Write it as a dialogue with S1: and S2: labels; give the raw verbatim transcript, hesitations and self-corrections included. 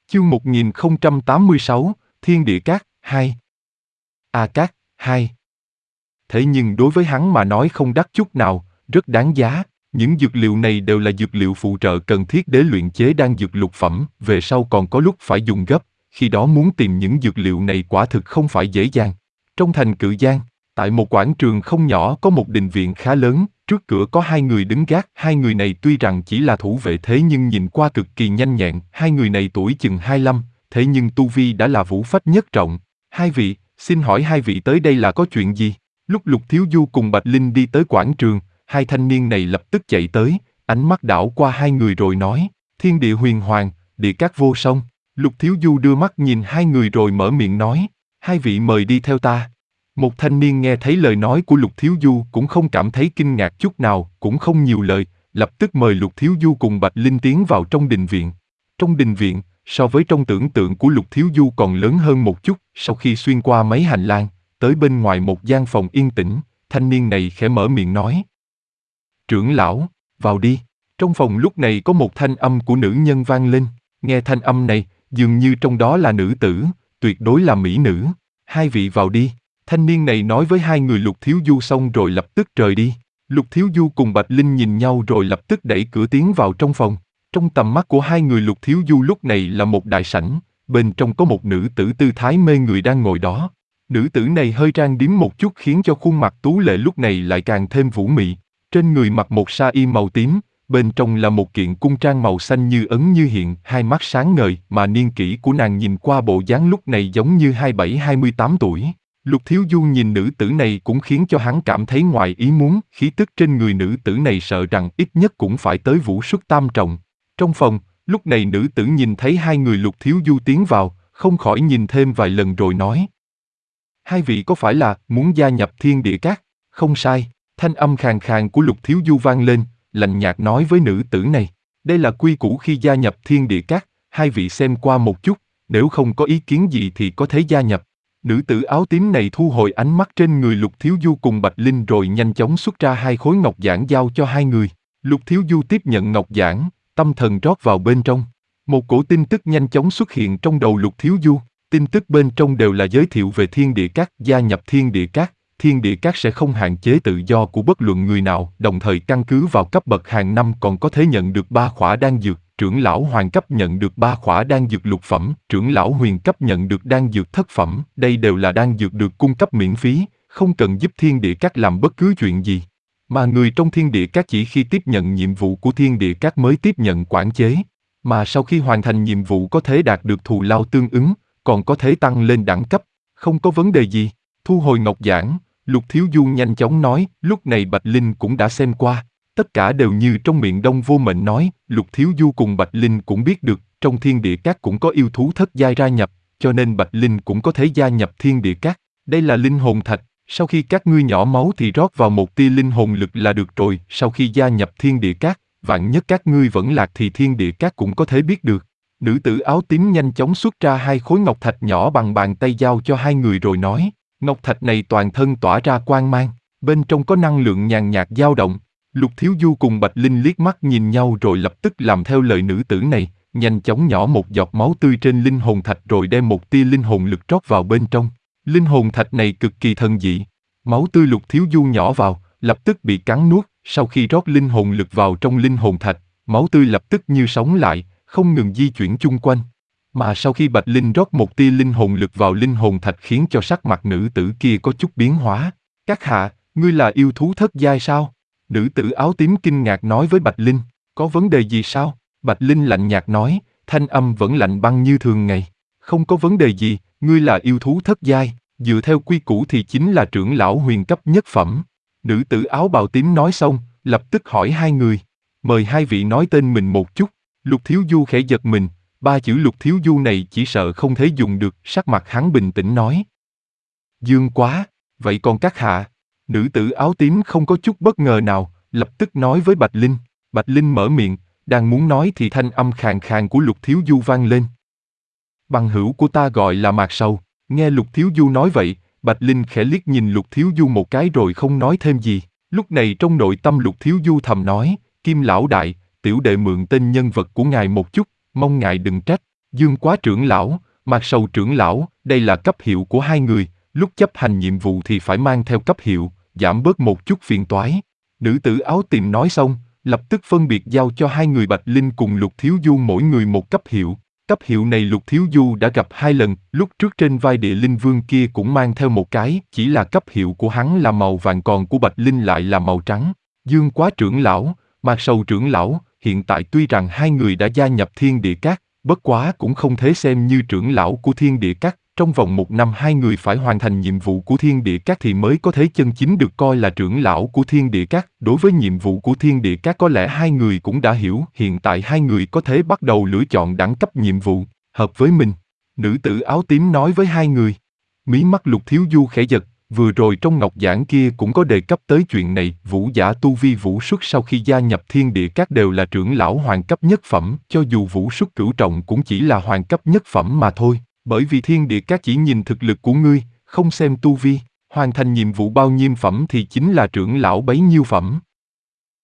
S1: Chương một nghìn không trăm tám mươi sáu, Thiên Địa Cát, hai. A Cát, hai. Thế nhưng đối với hắn mà nói không đắt chút nào, rất đáng giá. Những dược liệu này đều là dược liệu phụ trợ cần thiết để luyện chế đan dược lục phẩm, về sau còn có lúc phải dùng gấp, khi đó muốn tìm những dược liệu này quả thực không phải dễ dàng. Trong thành Cự Giang, tại một quảng trường không nhỏ có một đình viện khá lớn, trước cửa có hai người đứng gác. Hai người này tuy rằng chỉ là thủ vệ thế nhưng nhìn qua cực kỳ nhanh nhẹn. Hai người này tuổi chừng hai mươi lăm, thế nhưng tu vi đã là vũ phách nhất trọng. Hai vị, xin hỏi hai vị tới đây là có chuyện gì? Lúc Lục Thiếu Du cùng Bạch Linh đi tới quảng trường, hai thanh niên này lập tức chạy tới, ánh mắt đảo qua hai người rồi nói, thiên địa huyền hoàng, địa cát vô song. Lục Thiếu Du đưa mắt nhìn hai người rồi mở miệng nói, hai vị mời đi theo ta. Một thanh niên nghe thấy lời nói của Lục Thiếu Du cũng không cảm thấy kinh ngạc chút nào, cũng không nhiều lời, lập tức mời Lục Thiếu Du cùng Bạch Linh tiến vào trong đình viện. Trong đình viện, so với trong tưởng tượng của Lục Thiếu Du còn lớn hơn một chút. Sau khi xuyên qua mấy hành lang, tới bên ngoài một gian phòng yên tĩnh, thanh niên này khẽ mở miệng nói. Trưởng lão, vào đi. Trong phòng lúc này có một thanh âm của nữ nhân vang lên, nghe thanh âm này, dường như trong đó là nữ tử, tuyệt đối là mỹ nữ. Hai vị vào đi. Thanh niên này nói với hai người Lục Thiếu Du xong rồi lập tức rời đi. Lục Thiếu Du cùng Bạch Linh nhìn nhau rồi lập tức đẩy cửa tiến vào trong phòng. Trong tầm mắt của hai người Lục Thiếu Du lúc này là một đại sảnh, bên trong có một nữ tử tư thái mê người đang ngồi đó. Nữ tử này hơi trang điểm một chút khiến cho khuôn mặt tú lệ lúc này lại càng thêm vũ mị. Trên người mặc một sa y màu tím, bên trong là một kiện cung trang màu xanh như ấn như hiện, hai mắt sáng ngời mà niên kỷ của nàng nhìn qua bộ dáng lúc này giống như hai mươi bảy hai mươi tám tuổi. Lục Thiếu Du nhìn nữ tử này cũng khiến cho hắn cảm thấy ngoài ý muốn, khí tức trên người nữ tử này sợ rằng ít nhất cũng phải tới vũ xuất tam trọng. Trong phòng, lúc này nữ tử nhìn thấy hai người Lục Thiếu Du tiến vào, không khỏi nhìn thêm vài lần rồi nói. Hai vị có phải là muốn gia nhập Thiên Địa Cát? Không sai, thanh âm khàn khàn của Lục Thiếu Du vang lên, lạnh nhạt nói với nữ tử này. Đây là quy củ khi gia nhập Thiên Địa Cát, hai vị xem qua một chút, nếu không có ý kiến gì thì có thể gia nhập. Nữ tử áo tím này thu hồi ánh mắt trên người Lục Thiếu Du cùng Bạch Linh rồi nhanh chóng xuất ra hai khối ngọc giản giao cho hai người. Lục Thiếu Du tiếp nhận ngọc giản, tâm thần rót vào bên trong. Một cổ tin tức nhanh chóng xuất hiện trong đầu Lục Thiếu Du. Tin tức bên trong đều là giới thiệu về Thiên Địa Cát. Gia nhập Thiên Địa Cát, Thiên Địa Cát sẽ không hạn chế tự do của bất luận người nào, đồng thời căn cứ vào cấp bậc hàng năm còn có thể nhận được ba khỏa đan dược. Trưởng lão hoàng cấp nhận được ba khỏa đan dược lục phẩm, trưởng lão huyền cấp nhận được đan dược thất phẩm. Đây đều là đan dược được cung cấp miễn phí, không cần giúp Thiên Địa Cát làm bất cứ chuyện gì. Mà người trong Thiên Địa Cát chỉ khi tiếp nhận nhiệm vụ của Thiên Địa Cát mới tiếp nhận quản chế. Mà sau khi hoàn thành nhiệm vụ có thể đạt được thù lao tương ứng, còn có thể tăng lên đẳng cấp, không có vấn đề gì. Thu hồi ngọc giản, Lục Thiếu Du nhanh chóng nói, lúc này Bạch Linh cũng đã xem qua. Tất cả đều như trong miệng Đông Vô Mệnh nói, Lục Thiếu Du cùng Bạch Linh cũng biết được, trong Thiên Địa Cát cũng có yêu thú thất giai gia nhập, cho nên Bạch Linh cũng có thể gia nhập Thiên Địa Cát. Đây là linh hồn thạch, sau khi các ngươi nhỏ máu thì rót vào một tia linh hồn lực là được rồi. Sau khi gia nhập Thiên Địa Cát, vạn nhất các ngươi vẫn lạc thì Thiên Địa Cát cũng có thể biết được. Nữ tử áo tím nhanh chóng xuất ra hai khối ngọc thạch nhỏ bằng bàn tay giao cho hai người rồi nói, ngọc thạch này toàn thân tỏa ra quang mang, bên trong có năng lượng nhàn nhạt dao động. Lục Thiếu Du cùng Bạch Linh liếc mắt nhìn nhau rồi lập tức làm theo lời nữ tử này, nhanh chóng nhỏ một giọt máu tươi trên linh hồn thạch rồi đem một tia linh hồn lực rót vào bên trong. Linh hồn thạch này cực kỳ thần dị, máu tươi Lục Thiếu Du nhỏ vào, lập tức bị cắn nuốt. Sau khi rót linh hồn lực vào trong linh hồn thạch, máu tươi lập tức như sống lại, không ngừng di chuyển chung quanh. Mà sau khi Bạch Linh rót một tia linh hồn lực vào linh hồn thạch khiến cho sắc mặt nữ tử kia có chút biến hóa. Các hạ, ngươi là yêu thú thất giai sao? Nữ tử áo tím kinh ngạc nói với Bạch Linh, có vấn đề gì sao? Bạch Linh lạnh nhạt nói, thanh âm vẫn lạnh băng như thường ngày. Không có vấn đề gì, ngươi là yêu thú thất giai, dựa theo quy củ thì chính là trưởng lão huyền cấp nhất phẩm. Nữ tử áo bào tím nói xong, lập tức hỏi hai người, mời hai vị nói tên mình một chút. Lục Thiếu Du khẽ giật mình, ba chữ Lục Thiếu Du này chỉ sợ không thể dùng được, sắc mặt hắn bình tĩnh nói. Dương Quá, vậy còn các hạ? Nữ tử áo tím không có chút bất ngờ nào, lập tức nói với Bạch Linh. Bạch Linh mở miệng, đang muốn nói thì thanh âm khàn khàn của Lục Thiếu Du vang lên. Bằng hữu của ta gọi là Mạc Sầu. Nghe Lục Thiếu Du nói vậy, Bạch Linh khẽ liếc nhìn Lục Thiếu Du một cái rồi không nói thêm gì. Lúc này trong nội tâm Lục Thiếu Du thầm nói, Kim lão đại, tiểu đệ mượn tên nhân vật của ngài một chút, mong ngài đừng trách. Dương Quá trưởng lão, Mạc Sầu trưởng lão, đây là cấp hiệu của hai người, lúc chấp hành nhiệm vụ thì phải mang theo cấp hiệu, giảm bớt một chút phiền toái. Nữ tử áo tím nói xong, lập tức phân biệt giao cho hai người Bạch Linh cùng Lục Thiếu Du mỗi người một cấp hiệu. Cấp hiệu này Lục Thiếu Du đã gặp hai lần, lúc trước trên vai địa linh vương kia cũng mang theo một cái, chỉ là cấp hiệu của hắn là màu vàng còn của Bạch Linh lại là màu trắng. Dương Quá trưởng lão, Mạc Sầu trưởng lão, hiện tại tuy rằng hai người đã gia nhập Thiên Địa Các, bất quá cũng không thể xem như trưởng lão của Thiên Địa Các. Trong vòng một năm hai người phải hoàn thành nhiệm vụ của Thiên Địa Các thì mới có thể chân chính được coi là trưởng lão của Thiên Địa Các. Đối với nhiệm vụ của Thiên Địa Các có lẽ hai người cũng đã hiểu, hiện tại hai người có thể bắt đầu lựa chọn đẳng cấp nhiệm vụ, hợp với mình. Nữ tử áo tím nói với hai người. Mí mắt Lục Thiếu Du khẽ giật, vừa rồi trong ngọc giảng kia cũng có đề cấp tới chuyện này, vũ giả tu vi vũ xuất sau khi gia nhập Thiên Địa Các đều là trưởng lão hoàng cấp nhất phẩm, cho dù vũ xuất cửu trọng cũng chỉ là hoàng cấp nhất phẩm mà thôi. Bởi vì Thiên Địa Các chỉ nhìn thực lực của ngươi, không xem tu vi, hoàn thành nhiệm vụ bao nhiêu phẩm thì chính là trưởng lão bấy nhiêu phẩm.